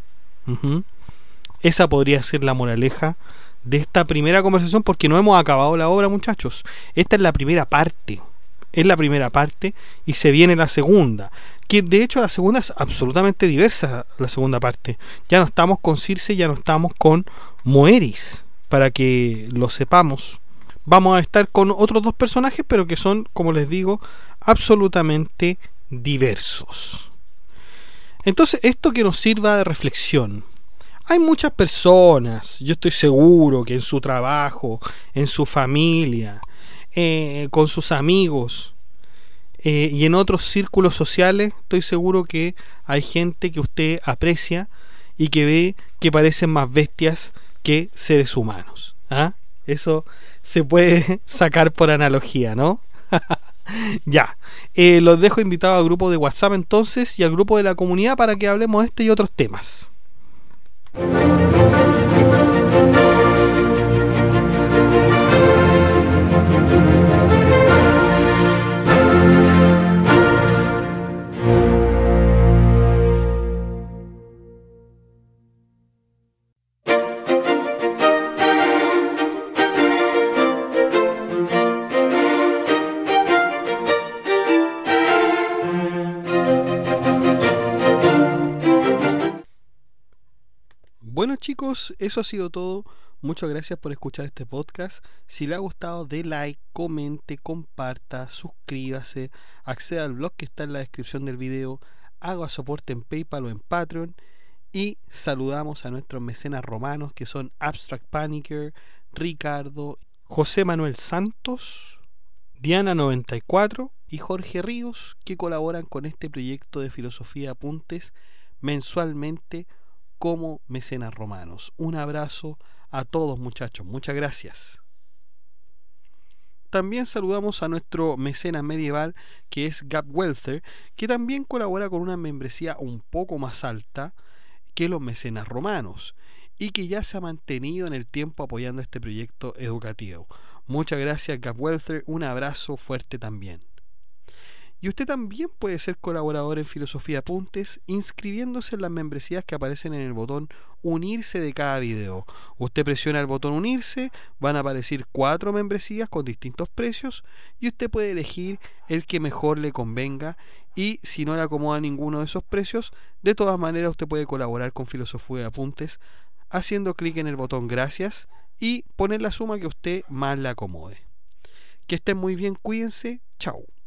[SPEAKER 1] Esa podría ser la moraleja de esta primera conversación, porque no hemos acabado la obra, muchachos. Esta es la primera parte. Es la primera parte y se viene la segunda. Que de hecho la segunda es absolutamente diversa, la segunda parte. Ya no estamos con Circe, ya no estamos con Moeris, para que lo sepamos. Vamos a estar con otros dos personajes, pero que son, como les digo, absolutamente diversos. Entonces, esto que nos sirva de reflexión. Hay muchas personas, yo estoy seguro que en su trabajo, en su familia, con sus amigos y en otros círculos sociales, estoy seguro que hay gente que usted aprecia y que ve que parecen más bestias que seres humanos. ¿Ah? Eso se puede sacar por analogía, ¿no? Ya, los dejo invitados al grupo de WhatsApp entonces y al grupo de la comunidad para que hablemos de este y otros temas. Bueno, chicos, eso ha sido todo. Muchas gracias por escuchar este podcast. Si le ha gustado, dé like, comente, comparta, suscríbase, acceda al blog que está en la descripción del video, haga soporte en PayPal o en Patreon, y saludamos a nuestros mecenas romanos que son Abstract Panicker, Ricardo, José Manuel Santos, Diana94 y Jorge Ríos, que colaboran con este proyecto de Filosofía Apuntes mensualmente como mecenas romanos. Un abrazo a todos, muchachos, muchas gracias. También saludamos a nuestro mecenas medieval, que es Gap Welther, que también colabora con una membresía un poco más alta que los mecenas romanos y que ya se ha mantenido en el tiempo apoyando este proyecto educativo. Muchas gracias, Gap Welther, un abrazo fuerte también. Y usted también puede ser colaborador en Filosofía Apuntes inscribiéndose en las membresías que aparecen en el botón Unirse de cada video. Usted presiona el botón Unirse, van a aparecer 4 membresías con distintos precios y usted puede elegir el que mejor le convenga, y si no le acomoda ninguno de esos precios, de todas maneras usted puede colaborar con Filosofía Apuntes haciendo clic en el botón Gracias y poner la suma que a usted más le acomode. Que estén muy bien, cuídense, chao.